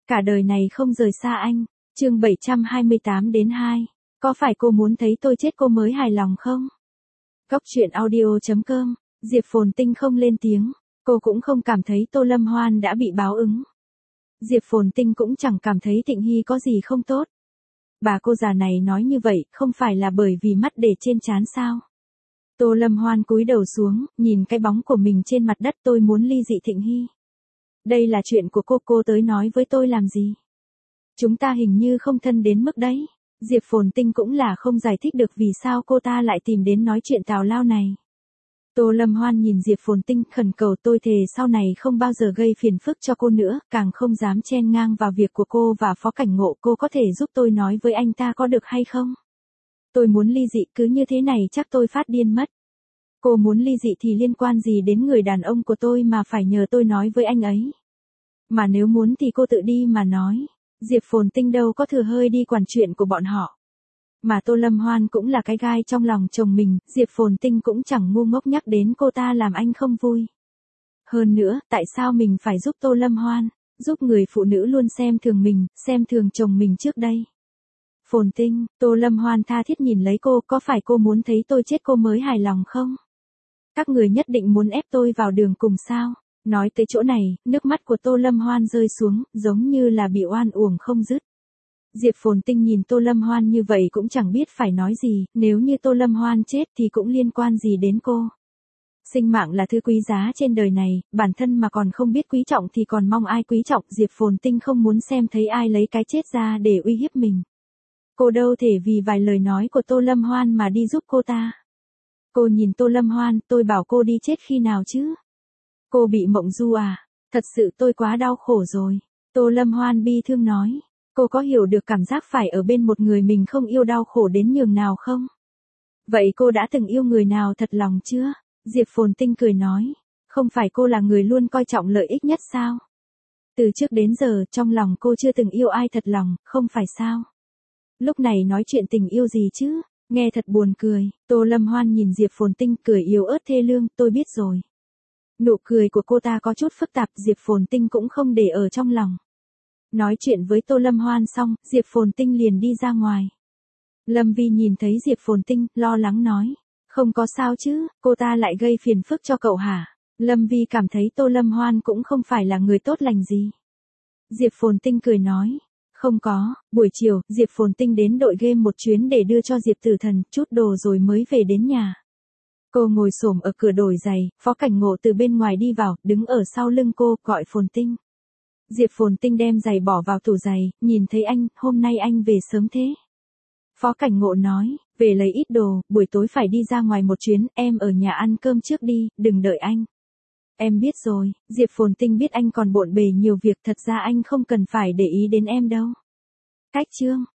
Cả đời này không rời xa anh. Chương 728-2. Có phải cô muốn thấy tôi chết cô mới hài lòng không? Góc truyện audio.com. Diệp Phồn Tinh không lên tiếng, cô cũng không cảm thấy Tô Lâm Hoan đã bị báo ứng. Diệp Phồn Tinh cũng chẳng cảm thấy Thịnh Hy có gì không tốt. Bà cô già này nói như vậy không phải là bởi vì mắt để trên trán sao? Tô Lâm Hoan cúi đầu xuống, nhìn cái bóng của mình trên mặt đất. Tôi muốn ly dị Thịnh Hy. Đây là chuyện của cô tới nói với tôi làm gì? Chúng ta hình như không thân đến mức đấy. Diệp Phồn Tinh cũng là không giải thích được vì sao cô ta lại tìm đến nói chuyện tào lao này. Tô Lâm Hoan nhìn Diệp Phồn Tinh khẩn cầu, tôi thề sau này không bao giờ gây phiền phức cho cô nữa, càng không dám chen ngang vào việc của cô và Phó Cảnh Ngộ. Cô có thể giúp tôi nói với anh ta có được hay không? Tôi muốn ly dị, cứ như thế này chắc tôi phát điên mất. Cô muốn ly dị thì liên quan gì đến người đàn ông của tôi mà phải nhờ tôi nói với anh ấy? Mà nếu muốn thì cô tự đi mà nói. Diệp Phồn Tinh đâu có thừa hơi đi quản chuyện của bọn họ. Mà Tô Lâm Hoan cũng là cái gai trong lòng chồng mình, Diệp Phồn Tinh cũng chẳng ngu ngốc nhắc đến cô ta làm anh không vui. Hơn nữa, tại sao mình phải giúp Tô Lâm Hoan, giúp người phụ nữ luôn xem thường mình, xem thường chồng mình trước đây? Phồn Tinh, Tô Lâm Hoan tha thiết nhìn lấy cô, có phải cô muốn thấy tôi chết cô mới hài lòng không? Các người nhất định muốn ép tôi vào đường cùng sao? Nói tới chỗ này, nước mắt của Tô Lâm Hoan rơi xuống, giống như là bị oan uổng không dứt. Diệp Phồn Tinh nhìn Tô Lâm Hoan như vậy cũng chẳng biết phải nói gì, nếu như Tô Lâm Hoan chết thì cũng liên quan gì đến cô. Sinh mạng là thứ quý giá trên đời này, bản thân mà còn không biết quý trọng thì còn mong ai quý trọng. Diệp Phồn Tinh không muốn xem thấy ai lấy cái chết ra để uy hiếp mình. Cô đâu thể vì vài lời nói của Tô Lâm Hoan mà đi giúp cô ta. Cô nhìn Tô Lâm Hoan, tôi bảo cô đi chết khi nào chứ? Cô bị mộng du à? Thật sự tôi quá đau khổ rồi. Tô Lâm Hoan bi thương nói. Cô có hiểu được cảm giác phải ở bên một người mình không yêu đau khổ đến nhường nào không? Vậy cô đã từng yêu người nào thật lòng chưa? Diệp Phồn Tinh cười nói. Không phải cô là người luôn coi trọng lợi ích nhất sao? Từ trước đến giờ, trong lòng cô chưa từng yêu ai thật lòng, không phải sao? Lúc này nói chuyện tình yêu gì chứ? Nghe thật buồn cười. Tô Lâm Hoan nhìn Diệp Phồn Tinh cười yếu ớt thê lương, tôi biết rồi. Nụ cười của cô ta có chút phức tạp, Diệp Phồn Tinh cũng không để ở trong lòng. Nói chuyện với Tô Lâm Hoan xong, Diệp Phồn Tinh liền đi ra ngoài. Lâm Vi nhìn thấy Diệp Phồn Tinh, lo lắng nói. Không có sao chứ, cô ta lại gây phiền phức cho cậu hả? Lâm Vi cảm thấy Tô Lâm Hoan cũng không phải là người tốt lành gì. Diệp Phồn Tinh cười nói. Không có, buổi chiều, Diệp Phồn Tinh đến đội game một chuyến để đưa cho Diệp Tử Thần chút đồ rồi mới về đến nhà. Cô ngồi xổm ở cửa đổi giày, Phó Cảnh Ngộ từ bên ngoài đi vào, đứng ở sau lưng cô, gọi Phồn Tinh. Diệp Phồn Tinh đem giày bỏ vào tủ giày, nhìn thấy anh, hôm nay anh về sớm thế. Phó Cảnh Ngộ nói, về lấy ít đồ, buổi tối phải đi ra ngoài một chuyến, em ở nhà ăn cơm trước đi, đừng đợi anh. Em biết rồi, Diệp Phồn Tinh biết anh còn bộn bề nhiều việc, thật ra anh không cần phải để ý đến em đâu. Cách chương.